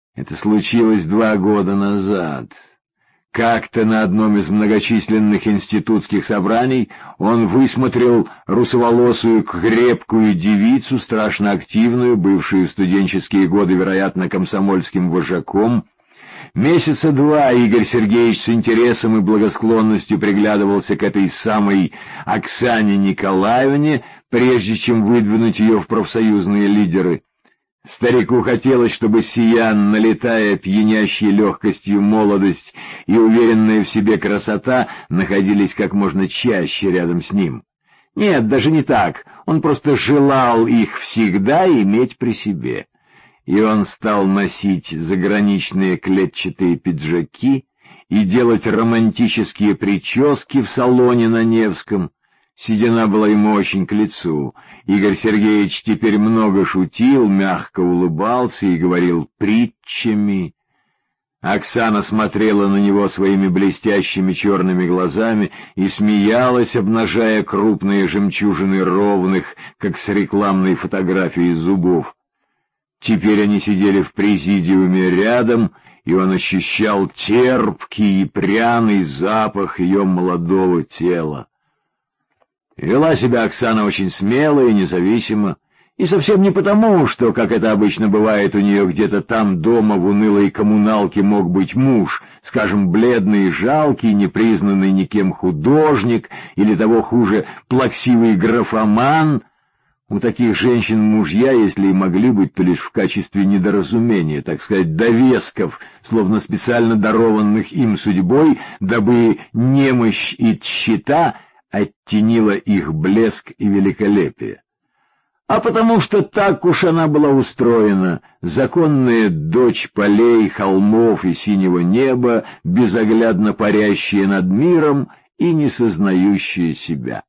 Это случилось 2 года назад. Как-то на одном из многочисленных институтских собраний он высмотрел русоволосую крепкую девицу, страшно активную, бывшую в студенческие годы, вероятно, комсомольским вожаком. Месяца 2 Игорь Сергеевич с интересом и благосклонностью приглядывался к этой самой Оксане Николаевне, прежде чем выдвинуть ее в профсоюзные лидеры. Старику хотелось, чтобы сия, налетая пьянящей легкостью молодость и уверенная в себе красота, находились как можно чаще рядом с ним. Нет, даже не так, он просто желал их всегда иметь при себе. И он стал носить заграничные клетчатые пиджаки и делать романтические прически в салоне на Невском. Седина была ему очень к лицу. Игорь Сергеевич теперь много шутил, мягко улыбался и говорил притчами. Оксана смотрела на него своими блестящими черными глазами и смеялась, обнажая крупные жемчужины ровных, как с рекламной фотографии, зубов. Теперь они сидели в президиуме рядом, и он ощущал терпкий и пряный запах ее молодого тела. Вела себя Оксана очень смело и независимо, и совсем не потому, что, как это обычно бывает у нее где-то там дома в унылой коммуналке, мог быть муж, скажем, бледный и жалкий, непризнанный никем художник, или того хуже, плаксивый графоман. У таких женщин мужья, если и могли быть, то лишь в качестве недоразумения, так сказать, довесков, словно специально дарованных им судьбой, дабы немощь и тщета оттенила их блеск и великолепие. А потому что так уж она была устроена, законная дочь полей, холмов и синего неба, безоглядно парящая над миром и не сознающая себя.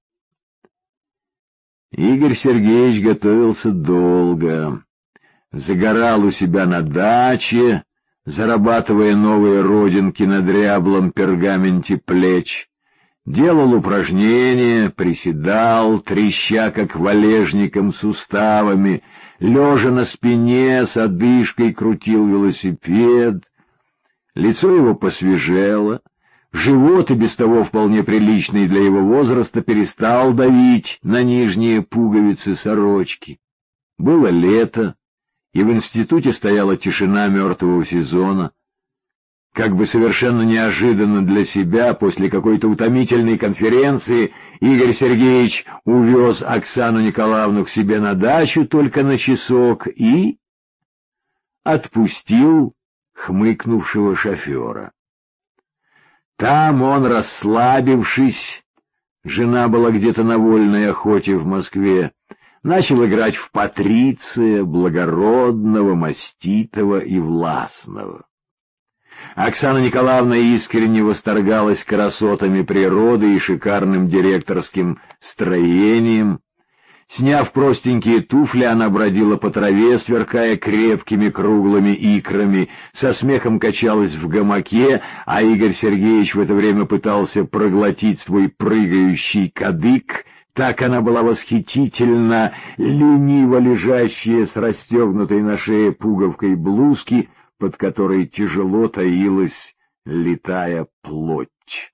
Игорь Сергеевич готовился долго. Загорал у себя на даче, зарабатывая новые родинки на дряблом пергаменте плеч. Делал упражнения, приседал, треща, как валежником, суставами, лежа на спине, с одышкой крутил велосипед. Лицо его посвежело, живот, и без того вполне приличный для его возраста, перестал давить на нижние пуговицы сорочки. Было лето, и в институте стояла тишина мертвого сезона. Как бы совершенно неожиданно для себя, после какой-то утомительной конференции, Игорь Сергеевич увез Оксану Николаевну к себе на дачу только на часок и отпустил хмыкнувшего шофера. Там он, расслабившись, жена была где-то на вольной охоте в Москве, начал играть в Патриция, благородного, маститого и властного. Оксана Николаевна искренне восторгалась красотами природы и шикарным директорским строением. Сняв простенькие туфли, она бродила по траве, сверкая крепкими круглыми икрами, со смехом качалась в гамаке, а Игорь Сергеевич в это время пытался проглотить свой прыгающий кадык. Так она была восхитительна, лениво лежащая с расстегнутой на шее пуговкой блузки, под которой тяжело таилась литая плоть.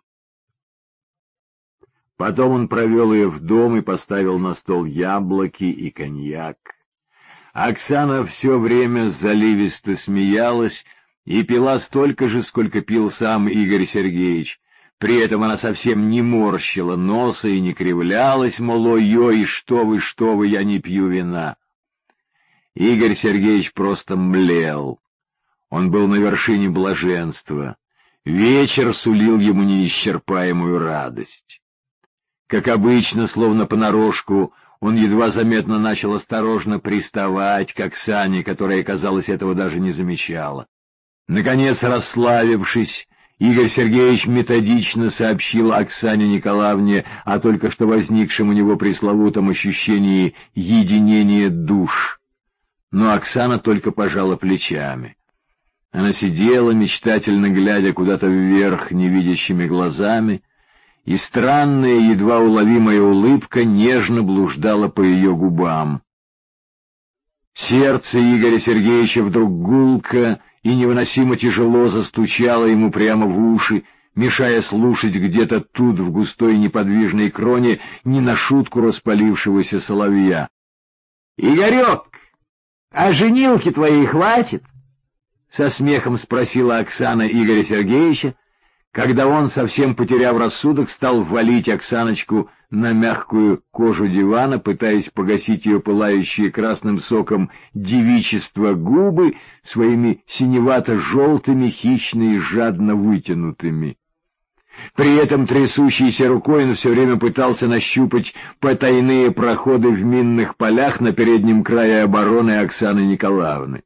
Потом он провел ее в дом и поставил на стол яблоки и коньяк. Оксана все время заливисто смеялась и пила столько же, сколько пил сам Игорь Сергеевич. При этом она совсем не морщила носа и не кривлялась, мол, ой-ой, что вы, я не пью вина. Игорь Сергеевич просто млел. Он был на вершине блаженства. Вечер сулил ему неисчерпаемую радость. Как обычно, словно понарошку, он едва заметно начал осторожно приставать к Оксане, которая, казалось, этого даже не замечала. Наконец, расслабившись, Игорь Сергеевич методично сообщил Оксане Николаевне о только что возникшем у него пресловутом ощущении единения душ. Но Оксана только пожала плечами. Она сидела, мечтательно глядя куда-то вверх невидящими глазами, и странная, едва уловимая улыбка нежно блуждала по ее губам. Сердце Игоря Сергеевича вдруг гулко и невыносимо тяжело застучало ему прямо в уши, мешая слушать где-то тут, в густой неподвижной кроне, не на шутку распалившегося соловья. — Игорек, а женилки твоей хватит? — со смехом спросила Оксана Игоря Сергеевича, когда он, совсем потеряв рассудок, стал валить Оксаночку на мягкую кожу дивана, пытаясь погасить ее пылающие красным соком девичества губы своими синевато-желтыми, хищно и жадно вытянутыми. При этом трясущейся рукой он все время пытался нащупать потайные проходы в минных полях на переднем крае обороны Оксаны Николаевны.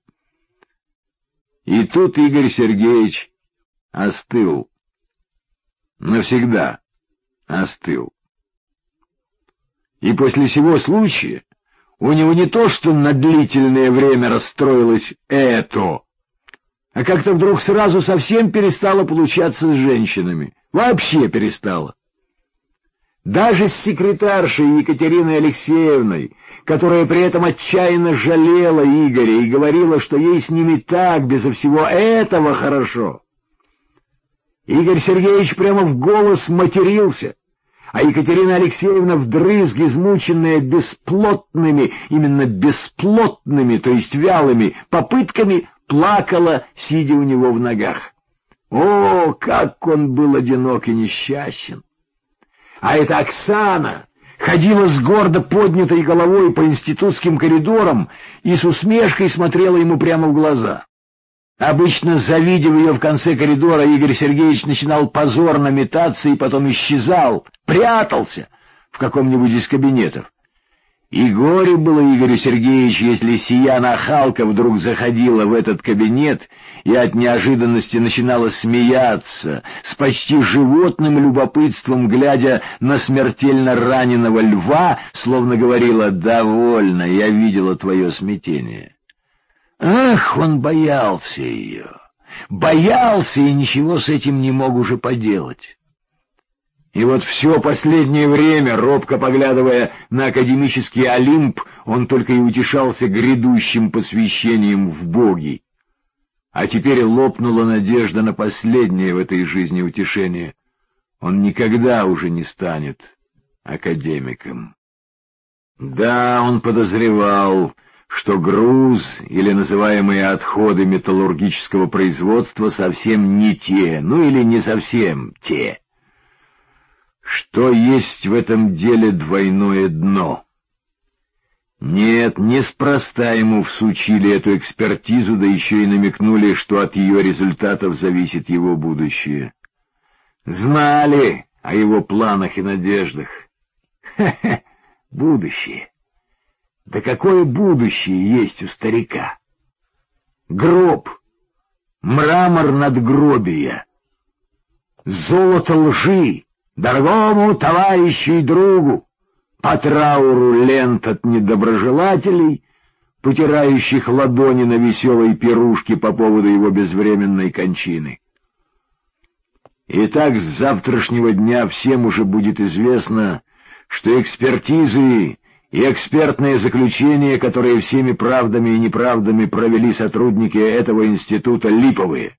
И тут Игорь Сергеевич остыл. Навсегда остыл. И после сего случая у него не то что на длительное время расстроилось это, а как-то вдруг сразу совсем перестало получаться с женщинами. Вообще перестало. Даже с секретаршей Екатериной Алексеевной, которая при этом отчаянно жалела Игоря и говорила, что ей с ними так, безо всего этого хорошо. Игорь Сергеевич прямо в голос матерился, а Екатерина Алексеевна, вдрызг измученная бесплотными, именно бесплотными, то есть вялыми попытками, плакала, сидя у него в ногах. О, как он был одинок и несчастен! А эта Оксана ходила с гордо поднятой головой по институтским коридорам и с усмешкой смотрела ему прямо в глаза. Обычно, завидев ее в конце коридора, Игорь Сергеевич начинал позорно метаться и потом исчезал, прятался в каком-нибудь из кабинетов. И горе было Игорю Сергеевичу, если сия нахалка вдруг заходила в этот кабинет и от неожиданности начинала смеяться, с почти животным любопытством, глядя на смертельно раненого льва, словно говорила: «Довольно, я видела твое смятение». Ах, он боялся ее, боялся и ничего с этим не мог уже поделать. И вот все последнее время, робко поглядывая на академический Олимп, он только и утешался грядущим посвящением в боги. А теперь лопнула надежда на последнее в этой жизни утешение. Он никогда уже не станет академиком. Да, он подозревал, что груз или называемые отходы металлургического производства совсем не те, ну или не совсем те. Что есть в этом деле двойное дно? Нет, неспроста ему всучили эту экспертизу, да еще и намекнули, что от ее результатов зависит его будущее. Знали о его планах и надеждах. Хе-хе, будущее. Да какое будущее есть у старика? Гроб, мрамор надгробия, золото лжи, дорогому товарищу и другу, по трауру лент от недоброжелателей, потирающих ладони на веселой пирушке по поводу его безвременной кончины. Итак, с завтрашнего дня всем уже будет известно, что экспертизы и экспертные заключения, которые всеми правдами и неправдами провели сотрудники этого института, липовые.